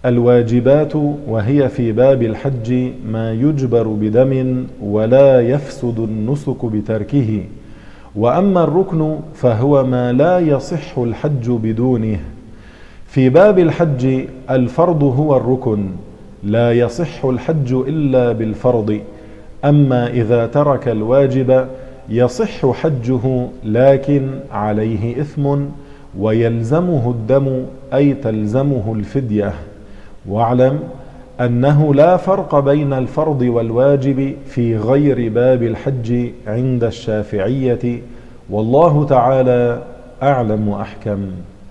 الواجبات وهي في باب الحج ما يجبر بدم ولا يفسد النسك بتركه، وأما الركن فهو ما لا يصح الحج بدونه. في باب الحج الفرض هو الركن، لا يصح الحج إلا بالفرض. أما إذا ترك الواجب يصح حجه، لكن عليه إثم ويلزمه الدم، أي تلزمه الفدية. واعلم أنه لا فرق بين الفرض والواجب في غير باب الحج عند الشافعية، والله تعالى أعلم وأحكم.